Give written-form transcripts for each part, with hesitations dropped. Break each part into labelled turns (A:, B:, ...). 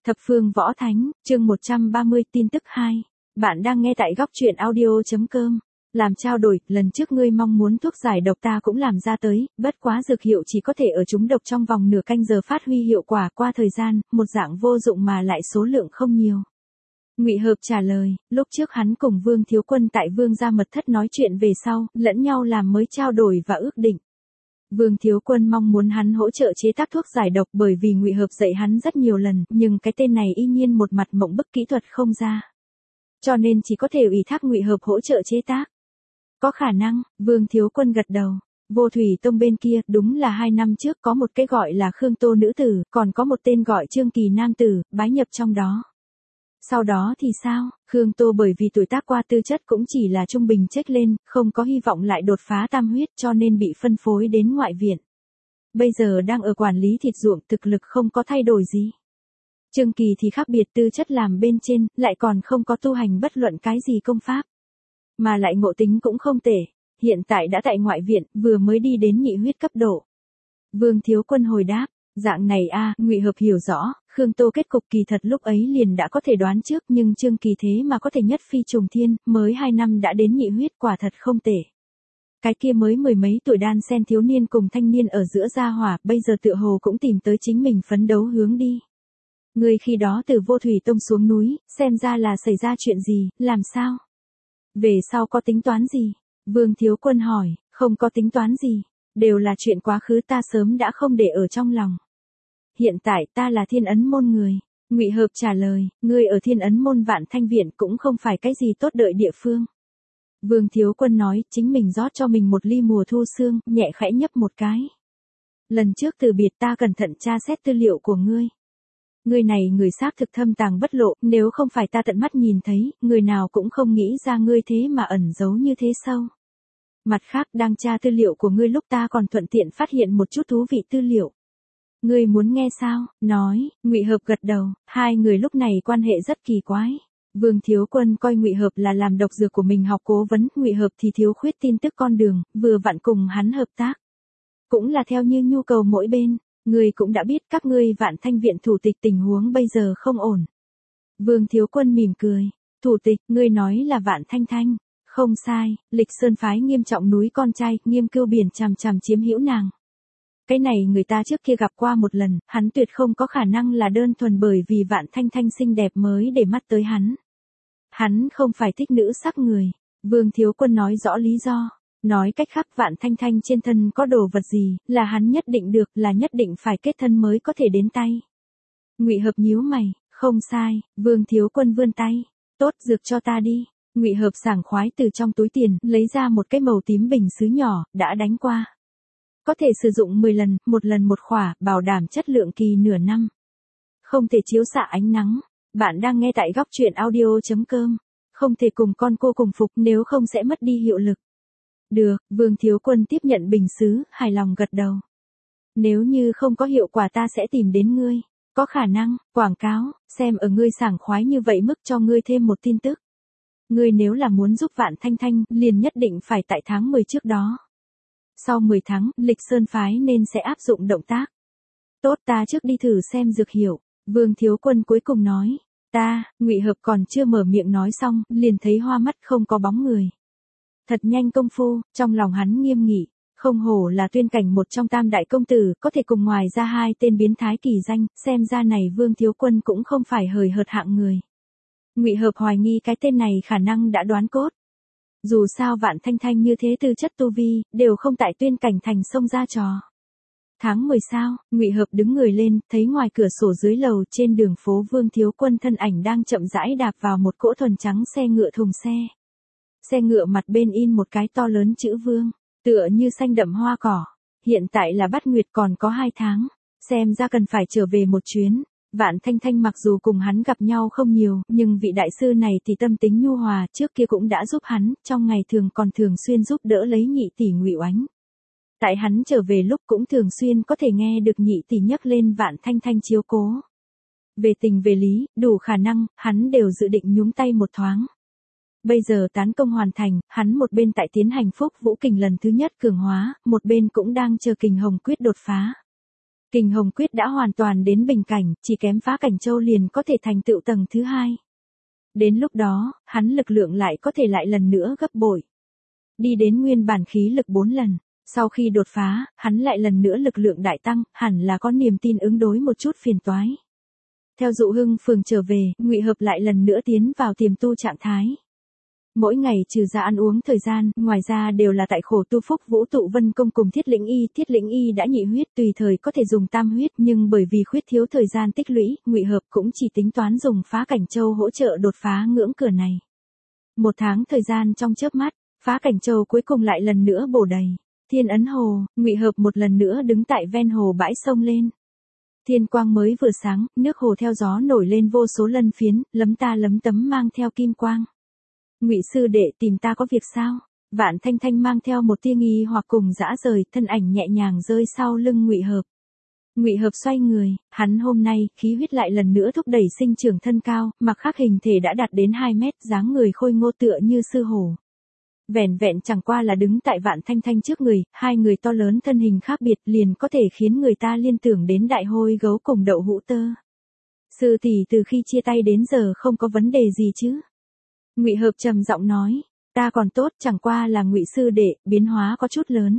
A: Thập phương võ thánh, chương 130 tin tức 2. Bạn đang nghe tại góc truyện audio.com. Làm trao đổi, lần trước ngươi mong muốn thuốc giải độc ta cũng làm ra tới, bất quá dược hiệu chỉ có thể ở trúng độc trong vòng nửa canh giờ phát huy hiệu quả, qua thời gian, một dạng vô dụng mà lại số lượng không nhiều. Ngụy Hợp trả lời, lúc trước hắn cùng Vương Thiếu Quân tại Vương gia mật thất nói chuyện về sau, lẫn nhau làm mới trao đổi và ước định. Vương Thiếu Quân mong muốn hắn hỗ trợ chế tác thuốc giải độc bởi vì Ngụy Hợp dạy hắn rất nhiều lần, nhưng cái tên này y nhiên một mặt mộng bức kỹ thuật không ra. Cho nên chỉ có thể ủy thác Ngụy Hợp hỗ trợ chế tác. Có khả năng, Vương Thiếu Quân gật đầu. Vô Thủy Tông bên kia, đúng là 2 năm trước có một cái gọi là Khương Tô nữ tử, còn có một tên gọi Trương Kỳ nam tử, bái nhập trong đó. Sau đó thì sao, Khương Tô bởi vì tuổi tác qua tư chất cũng chỉ là trung bình check lên, không có hy vọng lại đột phá tam huyết cho nên bị phân phối đến ngoại viện. Bây giờ đang ở quản lý thịt ruộng, thực lực không có thay đổi gì. Trương Kỳ thì khác biệt, tư chất làm bên trên, lại còn không có tu hành bất luận cái gì công pháp. Mà lại ngộ tính cũng không tệ, hiện tại đã tại ngoại viện, vừa mới đi đến nhị huyết cấp độ. Vương Thiếu Quân hồi đáp. Dạng này a, Ngụy Hợp hiểu rõ, Khương Tô kết cục kỳ thật lúc ấy liền đã có thể đoán trước, nhưng Trương Kỳ thế mà có thể nhất phi trùng thiên, mới 2 năm đã đến nhị huyết, quả thật không tệ. Cái kia mới mười mấy tuổi đan sen thiếu niên cùng thanh niên ở giữa gia hỏa, bây giờ tựa hồ cũng tìm tới chính mình phấn đấu hướng đi. Người khi đó từ Vô Thủy Tông xuống núi, xem ra là xảy ra chuyện gì, làm sao? Về sau có tính toán gì? Vương Thiếu Quân hỏi, không có tính toán gì, đều là chuyện quá khứ, ta sớm đã không để ở trong lòng. Hiện tại ta là Thiên Ấn môn người. Ngụy Hợp trả lời, ngươi ở Thiên Ấn môn Vạn Thanh viện cũng không phải cái gì tốt đợi địa phương. Vương Thiếu Quân nói, chính mình rót cho mình một ly mùa thu sương, nhẹ khẽ nhấp một cái. Lần trước từ biệt ta cẩn thận tra xét tư liệu của ngươi. Ngươi này người xác thực thâm tàng bất lộ, nếu không phải ta tận mắt nhìn thấy, người nào cũng không nghĩ ra ngươi thế mà ẩn giấu như thế sâu. Mặt khác, đang tra tư liệu của ngươi lúc ta còn thuận tiện phát hiện một chút thú vị tư liệu. Ngươi muốn nghe sao? Nói, Ngụy Hợp gật đầu, hai người lúc này quan hệ rất kỳ quái. Vương Thiếu Quân coi Ngụy Hợp là làm độc dược của mình học cố vấn, Ngụy Hợp thì thiếu khuyết tin tức con đường, vừa vặn cùng hắn hợp tác. Cũng là theo như nhu cầu mỗi bên, ngươi cũng đã biết các ngươi Vạn Thanh viện thủ tịch tình huống bây giờ không ổn. Vương Thiếu Quân mỉm cười, thủ tịch, ngươi nói là Vạn Thanh Thanh, không sai, Lịch Sơn phái nghiêm trọng núi con trai, Nghiêm Cưu Biển chằm chằm chiếm hữu nàng. Cái này người ta trước kia gặp qua một lần, hắn tuyệt không có khả năng là đơn thuần bởi vì Vạn Thanh Thanh xinh đẹp mới để mắt tới hắn. Hắn không phải thích nữ sắc người. Vương Thiếu Quân nói rõ lý do. Nói cách khác, Vạn Thanh Thanh trên thân có đồ vật gì, là hắn nhất định được, là nhất định phải kết thân mới có thể đến tay. Ngụy Hợp nhíu mày, không sai. Vương Thiếu Quân vươn tay. Tốt, dược cho ta đi. Ngụy Hợp sảng khoái từ trong túi tiền, lấy ra một cái màu tím bình sứ nhỏ, đã đánh qua. Có thể sử dụng 10 lần, một lần một khỏa, bảo đảm chất lượng kỳ nửa năm. Không thể chiếu xạ ánh nắng. Bạn đang nghe tại góc truyện audio.com. Không thể cùng con cô cùng phục, nếu không sẽ mất đi hiệu lực. Được, Vương Thiếu Quân tiếp nhận bình sứ, hài lòng gật đầu. Nếu như không có hiệu quả ta sẽ tìm đến ngươi. Có khả năng, quảng cáo, xem ở ngươi sảng khoái như vậy mức cho ngươi thêm một tin tức. Ngươi nếu là muốn giúp Vạn Thanh Thanh, liền nhất định phải tại tháng 10 trước đó. Sau 10 tháng, Lịch Sơn phái nên sẽ áp dụng động tác. Tốt, ta trước đi thử xem dược hiệu. Vương Thiếu Quân cuối cùng nói. Ta, Ngụy Hợp còn chưa mở miệng nói xong, liền thấy hoa mắt không có bóng người. Thật nhanh công phu, trong lòng hắn nghiêm nghị. Không hổ là tuyên cảnh một trong tam đại công tử, có thể cùng ngoài ra hai tên biến thái kỳ danh, xem ra này Vương Thiếu Quân cũng không phải hời hợt hạng người. Ngụy Hợp hoài nghi cái tên này khả năng đã đoán cốt. Dù sao Vạn Thanh Thanh như thế tư chất tu vi, đều không tại tuyên cảnh thành sông ra trò. Tháng 10 sao, Ngụy Hợp đứng người lên, thấy ngoài cửa sổ dưới lầu trên đường phố Vương Thiếu Quân thân ảnh đang chậm rãi đạp vào một cỗ thuần trắng xe ngựa thùng xe. Xe ngựa mặt bên in một cái to lớn chữ Vương, tựa như xanh đậm hoa cỏ. Hiện tại là Bát Nguyệt còn có 2 tháng, xem ra cần phải trở về một chuyến. Vạn Thanh Thanh mặc dù cùng hắn gặp nhau không nhiều, nhưng vị đại sư này thì tâm tính nhu hòa, trước kia cũng đã giúp hắn, trong ngày thường còn thường xuyên giúp đỡ lấy nhị tỷ Ngụy Oánh. Tại hắn trở về lúc cũng thường xuyên có thể nghe được nhị tỷ nhắc lên Vạn Thanh Thanh chiếu cố. Về tình về lý, đủ khả năng, hắn đều dự định nhúng tay một thoáng. Bây giờ tán công hoàn thành, hắn một bên tại tiến hành Phúc Vũ Kình lần thứ nhất cường hóa, một bên cũng đang chờ Kình Hồng Quyết đột phá. Kình Hồng Quyết đã hoàn toàn đến bình cảnh, chỉ kém Phá Cảnh Châu liền có thể thành tựu tầng thứ 2. Đến lúc đó, hắn lực lượng lại có thể lại lần nữa gấp bội. Đi đến nguyên bản khí lực 4 lần. Sau khi đột phá, hắn lại lần nữa lực lượng đại tăng, hẳn là có niềm tin ứng đối một chút phiền toái. Theo Dụ Hưng Phường trở về, Ngụy Hợp lại lần nữa tiến vào tiềm tu trạng thái. Mỗi ngày trừ ra ăn uống thời gian, ngoài ra đều là tại khổ tu Phúc Vũ Tụ Vân Công cùng Thiết Lĩnh Y đã nhị huyết tùy thời có thể dùng tam huyết, nhưng bởi vì khuyết thiếu thời gian tích lũy, Ngụy Hợp cũng chỉ tính toán dùng Phá Cảnh Châu hỗ trợ đột phá ngưỡng cửa này. 1 tháng thời gian trong chớp mắt, Phá Cảnh Châu cuối cùng lại lần nữa bổ đầy. Thiên Ấn Hồ, Ngụy Hợp một lần nữa đứng tại ven hồ bãi sông lên. Thiên quang mới vừa sáng, nước hồ theo gió nổi lên vô số lân phiến, lấm ta lấm tấm mang theo kim quang. Ngụy sư đệ tìm ta có việc sao? Vạn Thanh Thanh mang theo một tia nghi hoặc cùng dã rời, thân ảnh nhẹ nhàng rơi sau lưng Ngụy Hợp. Ngụy Hợp xoay người, hắn hôm nay khí huyết lại lần nữa thúc đẩy sinh trưởng thân cao, mặc khắc hình thể đã đạt đến 2 mét, dáng người khôi ngô tựa như sư hổ. Vẻn vẹn chẳng qua là đứng tại Vạn Thanh Thanh trước người, hai người to lớn thân hình khác biệt liền có thể khiến người ta liên tưởng đến đại hôi gấu cùng đậu hũ tơ. Sư tỷ từ khi chia tay đến giờ không có vấn đề gì chứ? Ngụy Hợp trầm giọng nói, ta còn tốt, chẳng qua là Ngụy sư đệ, biến hóa có chút lớn.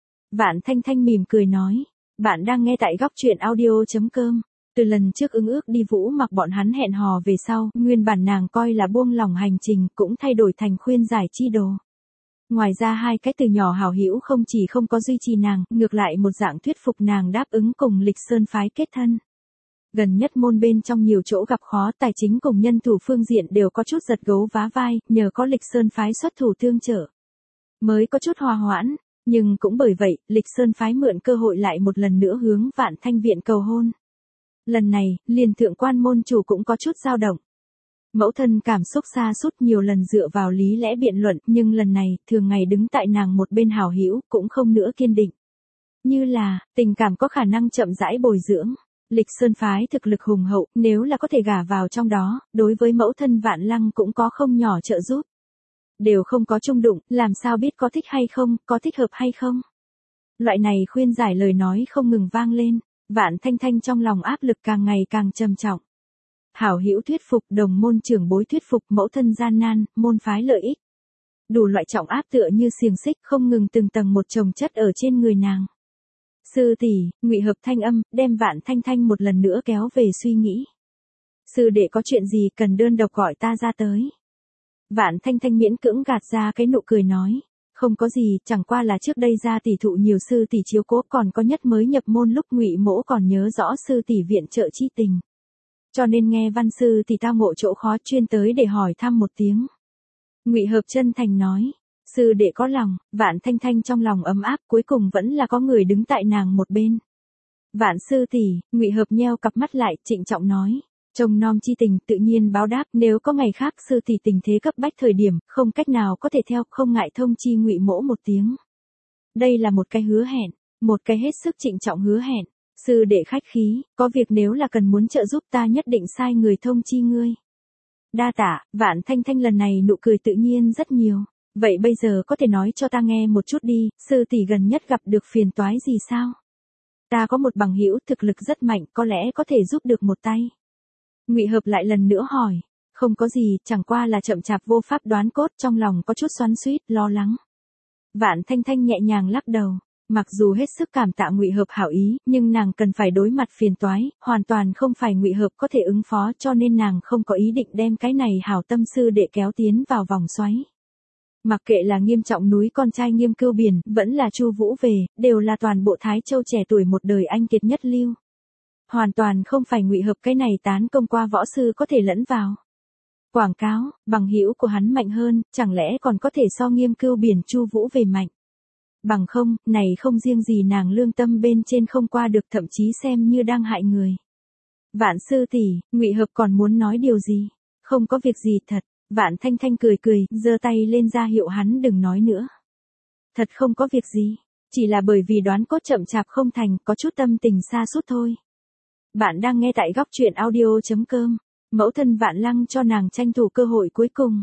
A: Vạn Thanh Thanh mỉm cười nói, bạn đang nghe tại góc truyện audio.com. Từ lần trước ưng ước đi Vũ Mặc bọn hắn hẹn hò về sau, nguyên bản nàng coi là buông lỏng hành trình cũng thay đổi thành khuyên giải chi đồ. Ngoài ra hai cái từ nhỏ hảo hữu không chỉ không có duy trì nàng, ngược lại một dạng thuyết phục nàng đáp ứng cùng Lịch Sơn phái kết thân. Gần nhất môn bên trong nhiều chỗ gặp khó, tài chính cùng nhân thủ phương diện đều có chút giật gấu vá vai, nhờ có Lịch Sơn phái xuất thủ tương trợ, mới có chút hòa hoãn, nhưng cũng bởi vậy, Lịch Sơn phái mượn cơ hội lại một lần nữa hướng Vạn Thanh viện cầu hôn. Lần này, liền thượng quan môn chủ cũng có chút dao động. Mẫu thân cảm xúc sa sút nhiều lần dựa vào lý lẽ biện luận, nhưng lần này, thường ngày đứng tại nàng một bên hảo hữu, cũng không nữa kiên định. Như là, tình cảm có khả năng chậm rãi bồi dưỡng. Lịch Sơn phái thực lực hùng hậu, nếu là có thể gả vào trong đó, đối với mẫu thân Vạn Lăng cũng có không nhỏ trợ giúp. Đều không có chung đụng, làm sao biết có thích hay không, có thích hợp hay không. Loại này khuyên giải lời nói không ngừng vang lên, Vạn Thanh Thanh trong lòng áp lực càng ngày càng trầm trọng. Hảo hữu thuyết phục, đồng môn trưởng bối thuyết phục, mẫu thân gian nan, môn phái lợi ích. Đủ loại trọng áp tựa như xiềng xích không ngừng từng tầng một chồng chất ở trên người nàng. Sư tỷ, Ngụy Hợp thanh âm, đem Vạn Thanh Thanh một lần nữa kéo về suy nghĩ. Sư đệ có chuyện gì cần đơn độc gọi ta ra tới. Vạn Thanh Thanh miễn cưỡng gạt ra cái nụ cười nói. Không có gì, chẳng qua là trước đây ra tỷ thụ nhiều sư tỷ chiếu cố, còn có nhất mới nhập môn lúc Ngụy mỗ còn nhớ rõ sư tỷ viện trợ chi tình. Cho nên nghe văn sư thì tao ngộ chỗ khó, chuyên tới để hỏi thăm một tiếng. Ngụy Hợp chân thành nói, sư đệ có lòng. Vạn Thanh Thanh trong lòng ấm áp, cuối cùng vẫn là có người đứng tại nàng một bên. Vạn sư tỷ, Ngụy Hợp nheo cặp mắt lại, trịnh trọng nói, trông nom chi tình tự nhiên báo đáp, nếu có ngày khác sư tỷ tình thế cấp bách thời điểm, không cách nào có thể theo, không ngại thông chi Ngụy mỗ một tiếng. Đây là một cái hứa hẹn, một cái hết sức trịnh trọng hứa hẹn. Sư đệ khách khí, có việc nếu là cần muốn trợ giúp ta nhất định sai người thông chi ngươi. Đa tạ. Vạn Thanh Thanh lần này nụ cười tự nhiên rất nhiều. Vậy bây giờ có thể nói cho ta nghe một chút đi, sư tỷ gần nhất gặp được phiền toái gì sao? Ta có một bằng hữu thực lực rất mạnh, có lẽ có thể giúp được một tay. Ngụy Hợp lại lần nữa hỏi, không có gì, chẳng qua là chậm chạp vô pháp đoán cốt, trong lòng có chút xoắn xuýt, lo lắng. Vạn Thanh Thanh nhẹ nhàng lắc đầu. Mặc dù hết sức cảm tạ Ngụy Hợp hảo ý, nhưng nàng cần phải đối mặt phiền toái, hoàn toàn không phải Ngụy Hợp có thể ứng phó, cho nên nàng không có ý định đem cái này hảo tâm sư để kéo tiến vào vòng xoáy. Mặc kệ là Nghiêm Trọng núi con trai Nghiêm Cưu Biển, vẫn là Chu Vũ về, đều là toàn bộ Thái Châu trẻ tuổi một đời anh kiệt nhất lưu. Hoàn toàn không phải Ngụy Hợp cái này tán công qua võ sư có thể lẫn vào. Quảng cáo, bằng hữu của hắn mạnh hơn, chẳng lẽ còn có thể so Nghiêm Cưu Biển Chu Vũ về mạnh. Bằng không, này không riêng gì nàng lương tâm bên trên không qua được, thậm chí xem như đang hại người. Vạn sư tỷ, Ngụy Hợp còn muốn nói điều gì? Không có việc gì thật. Vạn Thanh Thanh cười cười, giơ tay lên ra hiệu hắn đừng nói nữa. Thật không có việc gì, chỉ là bởi vì đoán cốt chậm chạp không thành, có chút tâm tình sa sút thôi. Bạn đang nghe tại góc truyện audio.com. Mẫu thân Vạn Lăng cho nàng tranh thủ cơ hội cuối cùng.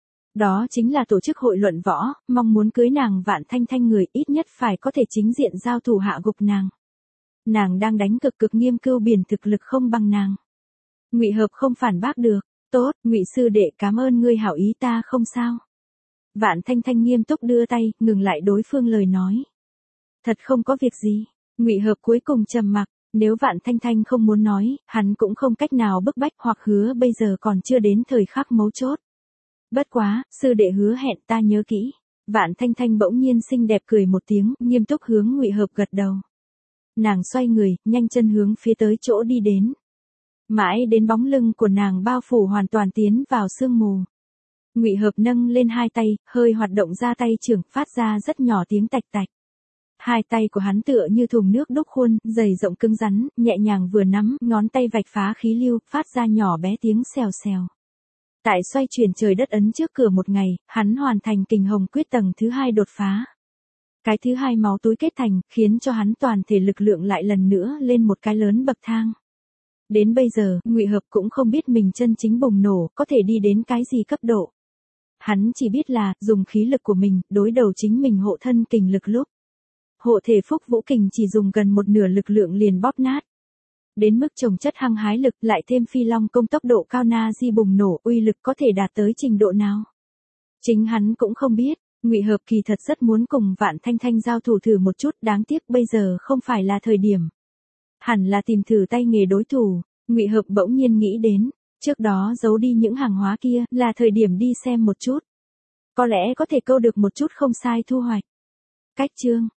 A: Đó chính là tổ chức hội luận võ, mong muốn cưới nàng Vạn Thanh Thanh người ít nhất phải có thể chính diện giao thủ hạ gục nàng. Nàng đang đánh cực cực nghiêm cưu biển thực lực không bằng nàng. Ngụy Hợp không phản bác được, tốt, Ngụy sư đệ cảm ơn ngươi hảo ý ta không sao. Vạn Thanh Thanh nghiêm túc đưa tay, ngừng lại đối phương lời nói. Thật không có việc gì, Ngụy Hợp cuối cùng trầm mặc, nếu Vạn Thanh Thanh không muốn nói, hắn cũng không cách nào bức bách hoặc hứa bây giờ còn chưa đến thời khắc mấu chốt. Bất quá, sư đệ hứa hẹn ta nhớ kỹ. Vạn Thanh Thanh bỗng nhiên xinh đẹp cười một tiếng, nghiêm túc hướng Ngụy Hợp gật đầu. Nàng xoay người, nhanh chân hướng phía tới chỗ đi đến. Mãi đến bóng lưng của nàng bao phủ hoàn toàn tiến vào sương mù. Ngụy Hợp nâng lên hai tay, hơi hoạt động ra tay trưởng, phát ra rất nhỏ tiếng tạch tạch. Hai tay của hắn tựa như thùng nước đúc khuôn, dày rộng cứng rắn, nhẹ nhàng vừa nắm, ngón tay vạch phá khí lưu, phát ra nhỏ bé tiếng xèo xèo. Tại xoay chuyển trời đất ấn trước cửa một ngày, hắn hoàn thành kình hồng quyết tầng thứ 2 đột phá. Cái thứ 2 máu túi kết thành, khiến cho hắn toàn thể lực lượng lại lần nữa lên một cái lớn bậc thang. Đến bây giờ, Ngụy Hợp cũng không biết mình chân chính bùng nổ, có thể đi đến cái gì cấp độ. Hắn chỉ biết là, dùng khí lực của mình, đối đầu chính mình hộ thân kình lực lúc. Hộ thể phúc vũ kình chỉ dùng gần một nửa lực lượng liền bóp nát. Đến mức trồng chất hăng hái lực lại thêm phi long công tốc độ cao na di bùng nổ uy lực có thể đạt tới trình độ nào. Chính hắn cũng không biết, Ngụy Hợp kỳ thật rất muốn cùng Vạn Thanh Thanh giao thủ thử một chút, đáng tiếc bây giờ không phải là thời điểm. Hẳn là tìm thử tay nghề đối thủ, Ngụy Hợp bỗng nhiên nghĩ đến, trước đó giấu đi những hàng hóa kia, là thời điểm đi xem một chút. Có lẽ có thể câu được một chút không sai thu hoạch. Cách chương